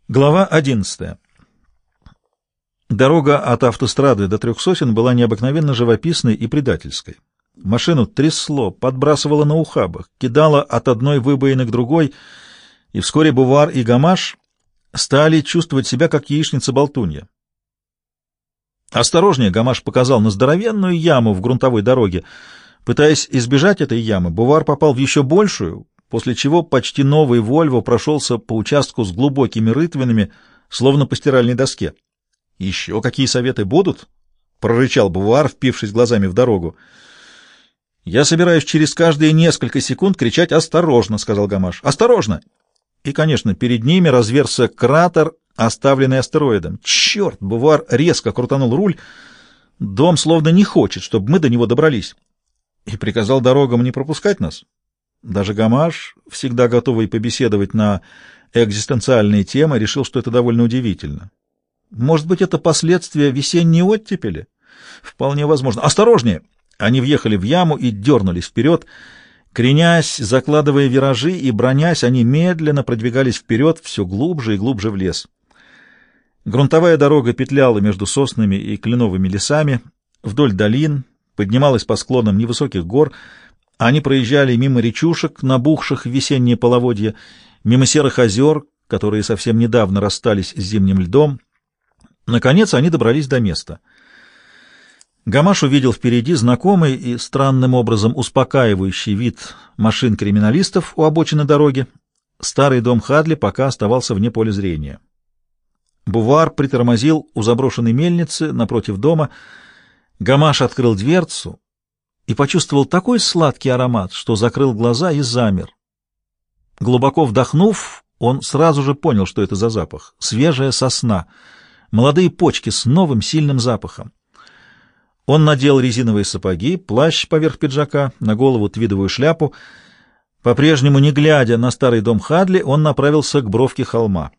Глава 11. Дорога от автострады до Трех Сосен была необыкновенно живописной и предательской. Машину трясло, подбрасывало на ухабах, кидало от одной выбоины к другой, и вскоре Бувар и Гамаш стали чувствовать себя как яичница-болтунья. «Осторожнее!» — Гамаш показал на здоровенную яму в грунтовой дороге. Пытаясь избежать этой ямы, Бувар попал в еще большую, после чего почти новый «Вольво» прошелся по участку с глубокими рытвинами, словно по стиральной доске. «Еще какие советы будут?» — прорычал Бувар, впившись глазами в дорогу. «Я собираюсь через каждые несколько секунд кричать «Осторожно!», — сказал Гамаш. «Осторожно!» И, конечно, перед ними разверзся кратер, оставленный астероидом. «Черт!» — Бувар резко крутанул руль. «Дом словно не хочет, чтобы мы до него добрались». И приказал дорогам не пропускать нас. Даже Гамаш, всегда готовый побеседовать на экзистенциальные темы, решил, что это довольно удивительно. Может быть, это последствия весенней оттепели? Вполне возможно. «Осторожнее!» Они въехали в яму и дернулись вперед. Кренясь, закладывая виражи и бронясь, они медленно продвигались вперед, все глубже и глубже в лес. Грунтовая дорога петляла между соснами и кленовыми лесами, вдоль долин, поднималась по склонам невысоких гор. Они проезжали мимо речушек, набухших в весеннее половодье, мимо серых озер, которые совсем недавно расстались с зимним льдом. Наконец они добрались до места. Гамаш увидел впереди знакомый и странным образом успокаивающий вид машин криминалистов у обочины дороги. Старый дом Хадли пока оставался вне поля зрения. Бувар притормозил у заброшенной мельницы напротив дома. Гамаш открыл дверцу и почувствовал такой сладкий аромат, что закрыл глаза и замер. Глубоко вдохнув, он сразу же понял, что это за запах. Свежая сосна, молодые почки с новым сильным запахом. Он надел резиновые сапоги, плащ поверх пиджака, на голову твидовую шляпу. По-прежнему, не глядя на старый дом Хадли, он направился к бровке холма.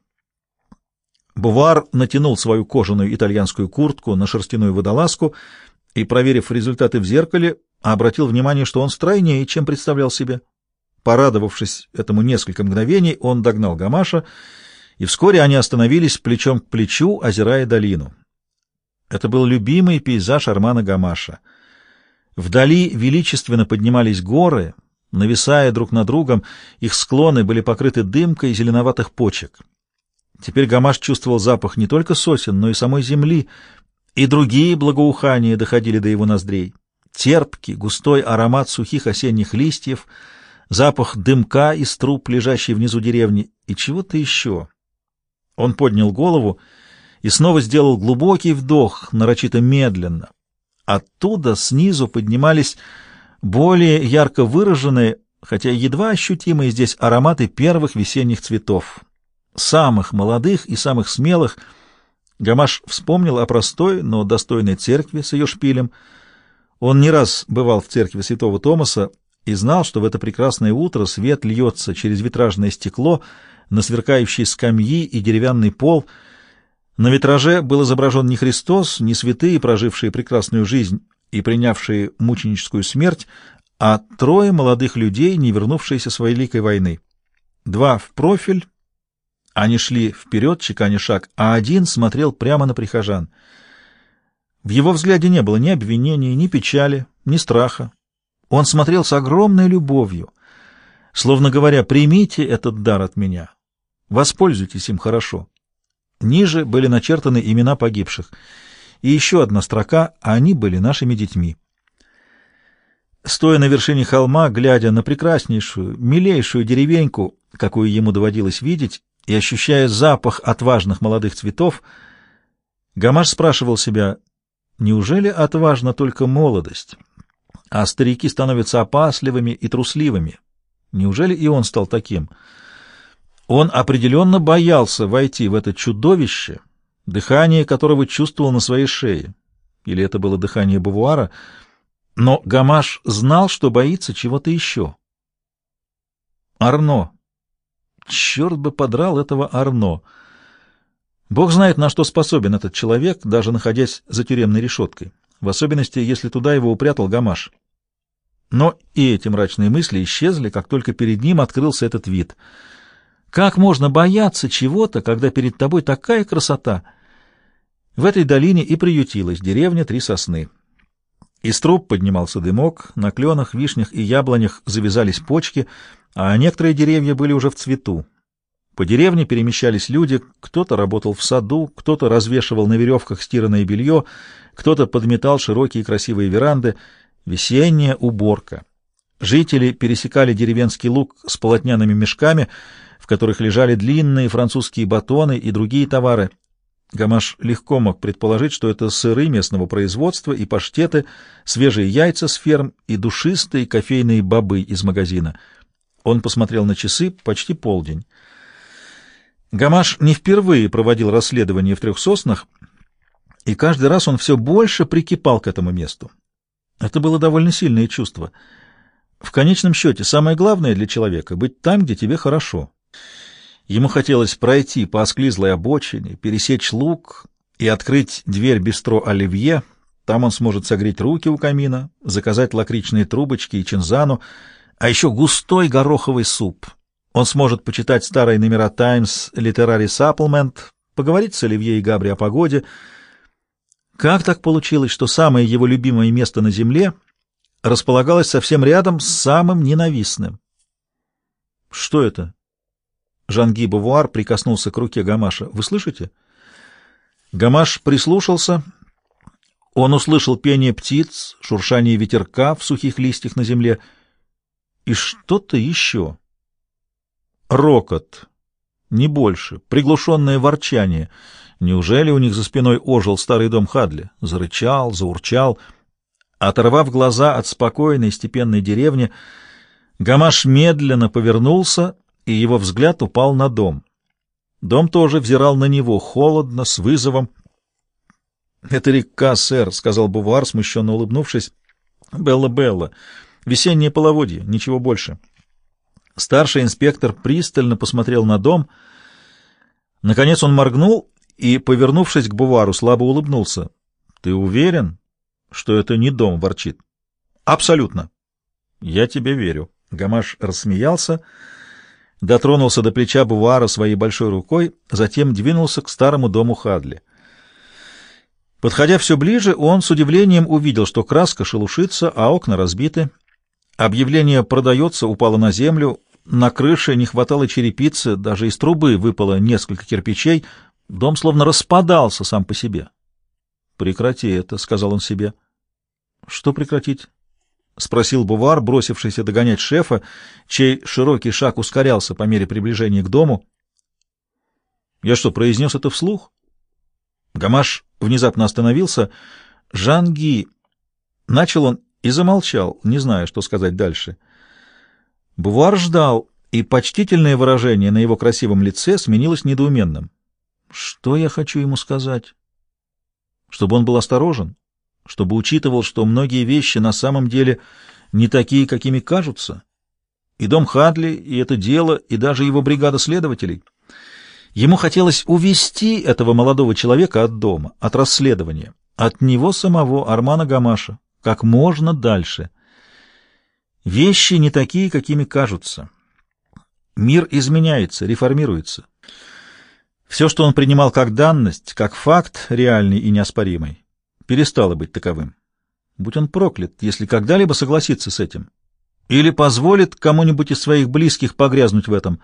Бувар натянул свою кожаную итальянскую куртку на шерстяную водолазку и, проверив результаты в зеркале, обратил внимание, что он стройнее, чем представлял себе. Порадовавшись этому несколько мгновений, он догнал Гамаша, и вскоре они остановились плечом к плечу, озирая долину. Это был любимый пейзаж Армана Гамаша. Вдали величественно поднимались горы, нависая друг над другом, их склоны были покрыты дымкой зеленоватых почек. Теперь Гамаш чувствовал запах не только сосен, но и самой земли, и другие благоухания доходили до его ноздрей. Терпкий, густой аромат сухих осенних листьев, запах дымка из труб, лежащей внизу деревни, и чего-то еще. Он поднял голову и снова сделал глубокий вдох, нарочито медленно. Оттуда снизу поднимались более ярко выраженные, хотя едва ощутимые здесь ароматы первых весенних цветов, самых молодых и самых смелых. Гамаш вспомнил о простой, но достойной церкви с ее шпилем. Он не раз бывал в церкви святого Томаса и знал, что в это прекрасное утро свет льется через витражное стекло на сверкающие скамьи и деревянный пол. На витраже был изображен не Христос, не святые, прожившие прекрасную жизнь и принявшие мученическую смерть, а трое молодых людей, не вернувшиеся с великой войны. Два в профиль, они шли вперед, чеканя шаг, а один смотрел прямо на прихожан. В его взгляде не было ни обвинения, ни печали, ни страха. Он смотрел с огромной любовью, словно говоря: «Примите этот дар от меня, воспользуйтесь им хорошо». Ниже были начертаны имена погибших. И еще одна строка: «Они были нашими детьми». Стоя на вершине холма, глядя на прекраснейшую, милейшую деревеньку, какую ему доводилось видеть, и ощущая запах отважных молодых цветов, Гамаш спрашивал себя: неужели отважна только молодость, а старики становятся опасливыми и трусливыми? Неужели и он стал таким? Он определенно боялся войти в это чудовище, дыхание которого чувствовал на своей шее. Или это было дыхание Бувара? Но Гамаш знал, что боится чего-то еще. Арно. Черт бы подрал этого Арно. Бог знает, на что способен этот человек, даже находясь за тюремной решеткой, в особенности, если туда его упрятал Гамаш. Но и эти мрачные мысли исчезли, как только перед ним открылся этот вид. Как можно бояться чего-то, когда перед тобой такая красота? В этой долине и приютилась деревня Три Сосны. Из труб поднимался дымок, на кленах, вишнях и яблонях завязались почки, а некоторые деревья были уже в цвету. По деревне перемещались люди, кто-то работал в саду, кто-то развешивал на веревках стиранное белье, кто-то подметал широкие красивые веранды. Весенняя уборка. Жители пересекали деревенский луг с полотняными мешками, в которых лежали длинные французские батоны и другие товары. Гамаш легко мог предположить, что это сыры местного производства и паштеты, свежие яйца с ферм и душистые кофейные бобы из магазина. Он посмотрел на часы, почти полдень. Гамаш не впервые проводил расследование в Трех Соснах, и каждый раз он все больше прикипал к этому месту. Это было довольно сильное чувство. В конечном счете, самое главное для человека — быть там, где тебе хорошо. Ему хотелось пройти по осклизлой обочине, пересечь луг и открыть дверь бистро «Оливье». Там он сможет согреть руки у камина, заказать лакричные трубочки и чинзану, а еще густой гороховый суп. Он сможет почитать старые номера «Таймс», «Literary Supplement», поговорить с Оливье и Габри о погоде. Как так получилось, что самое его любимое место на земле располагалось совсем рядом с самым ненавистным? Что это? Жан-Ги Бувуар прикоснулся к руке Гамаша. «Вы слышите?» Гамаш прислушался. Он услышал пение птиц, шуршание ветерка в сухих листьях на земле и что-то еще. Рокот, не больше, приглушенное ворчание. Неужели у них за спиной ожил старый дом Хадли? Зарычал, заурчал. Оторвав глаза от спокойной степенной деревни, Гамаш медленно повернулся, и его взгляд упал на дом. Дом тоже взирал на него, холодно, с вызовом. — Это река, сэр, — сказал Бувуар, смущенно улыбнувшись. — Белла-Белла. Весеннее половодье, ничего больше. Старший инспектор пристально посмотрел на дом. Наконец он моргнул и, повернувшись к Бувуару, слабо улыбнулся. — Ты уверен, что это не дом? — ворчит. — Абсолютно. — Я тебе верю. Гамаш рассмеялся, дотронулся до плеча Бувуара своей большой рукой, затем двинулся к старому дому Хадли. Подходя все ближе, он с удивлением увидел, что краска шелушится, а окна разбиты. Объявление «Продается» упало на землю, на крыше не хватало черепицы, даже из трубы выпало несколько кирпичей, дом словно распадался сам по себе. «Прекрати это», — сказал он себе. «Что прекратить?» — спросил Бувуар, бросившийся догонять шефа, чей широкий шаг ускорялся по мере приближения к дому. «Я что, произнес это вслух?» Гамаш внезапно остановился. «Жан-Ги!» — начал он и замолчал, не зная, что сказать дальше. Бувуар ждал, и почтительное выражение на его красивом лице сменилось недоуменным. «Что я хочу ему сказать?» «Чтобы он был осторожен, чтобы учитывал, что многие вещи на самом деле не такие, какими кажутся. И дом Хадли, и это дело, и даже его бригада следователей». Ему хотелось увести этого молодого человека от дома, от расследования, от него самого, Армана Гамаша, как можно дальше. Вещи не такие, какими кажутся. Мир изменяется, реформируется. Все, что он принимал как данность, как факт реальный и неоспоримый, перестало быть таковым. Будь он проклят, если когда-либо согласится с этим. Или позволит кому-нибудь из своих близких погрязнуть в этом.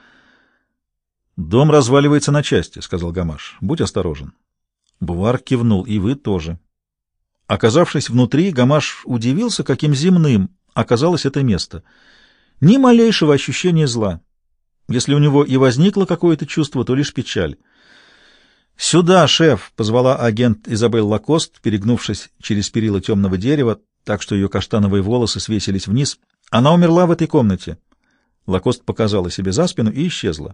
«Дом разваливается на части», — сказал Гамаш. «Будь осторожен». Бувуар кивнул. «И вы тоже». Оказавшись внутри, Гамаш удивился, каким земным оказалось это место. Ни малейшего ощущения зла. Если у него и возникло какое-то чувство, то лишь печаль. «Сюда, шеф!» — позвала агент Изабель Лакост, перегнувшись через перила темного дерева, так что ее каштановые волосы свесились вниз. «Она умерла в этой комнате». Лакост показала себе за спину и исчезла.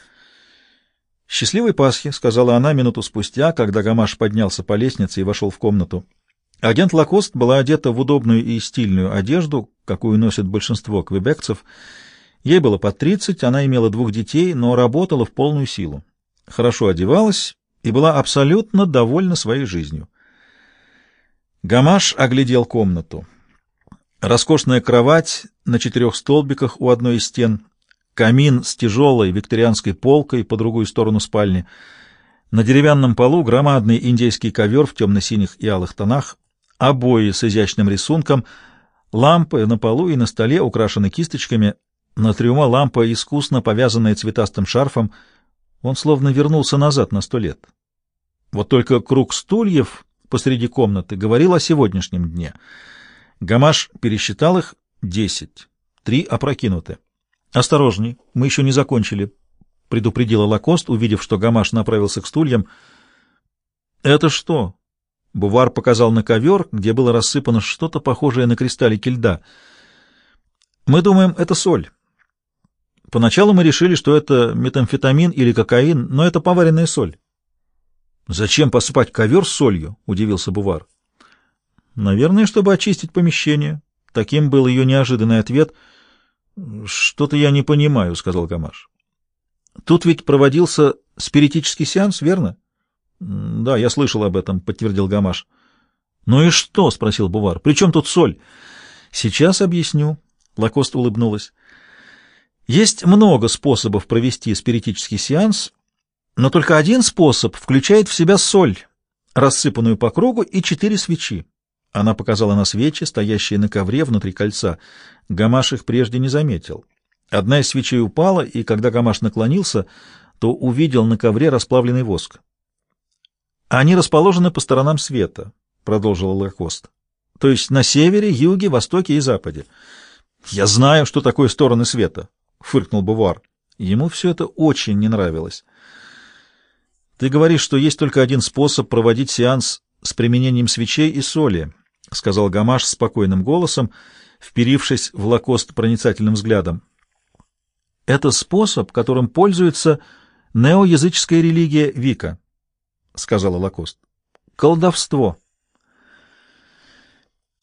«Счастливой Пасхи», — сказала она минуту спустя, когда Гамаш поднялся по лестнице и вошел в комнату. Агент Лакост была одета в удобную и стильную одежду, какую носят большинство квебекцев. Ей было под 30, она имела 2 детей, но работала в полную силу. Хорошо одевалась и была абсолютно довольна своей жизнью. Гамаш оглядел комнату. Роскошная кровать на 4 столбиках у одной из стен, камин с тяжелой викторианской полкой по другую сторону спальни. На деревянном полу громадный индейский ковер в темно-синих и алых тонах, обои с изящным рисунком, лампы на полу и на столе украшены кисточками, на трюмо лампа искусно повязанная цветастым шарфом. Он словно вернулся назад на 100 лет. Вот только круг стульев посреди комнаты говорил о сегодняшнем дне. Гамаш пересчитал их 10, 3 опрокинуты. «Осторожней, мы еще не закончили», — предупредила Лакост, увидев, что Гамаш направился к стульям. «Это что?» — Бувар показал на ковер, где было рассыпано что-то похожее на кристаллики льда. «Мы думаем, это соль. Поначалу мы решили, что это метамфетамин или кокаин, но это поваренная соль». «Зачем посыпать ковер солью?» — удивился Бувар. «Наверное, чтобы очистить помещение». Таким был ее неожиданный ответ. «Что-то я не понимаю», — сказал Гамаш. «Тут ведь проводился спиритический сеанс, верно?» «Да, я слышал об этом», — подтвердил Гамаш. «Ну и что?» — спросил Бувар. «При чем тут соль?» «Сейчас объясню», — Лакост улыбнулась. «Есть много способов провести спиритический сеанс, но только один способ включает в себя соль, рассыпанную по кругу, и 4 свечи. Она показала на свечи, стоящие на ковре внутри кольца. Гамаш их прежде не заметил. Одна из свечей упала, и когда Гамаш наклонился, то увидел на ковре расплавленный воск. «Они расположены по сторонам света», — продолжила Лакост. «То есть на севере, юге, востоке и западе». «Я знаю, что такое стороны света», — фыркнул Бувар. Ему все это очень не нравилось. «Ты говоришь, что есть только один способ проводить сеанс с применением свечей и соли», — сказал Гамаш спокойным голосом, вперившись в Лакост проницательным взглядом. «Это способ, которым пользуется неоязыческая религия Вика», — сказала Лакост. «Колдовство.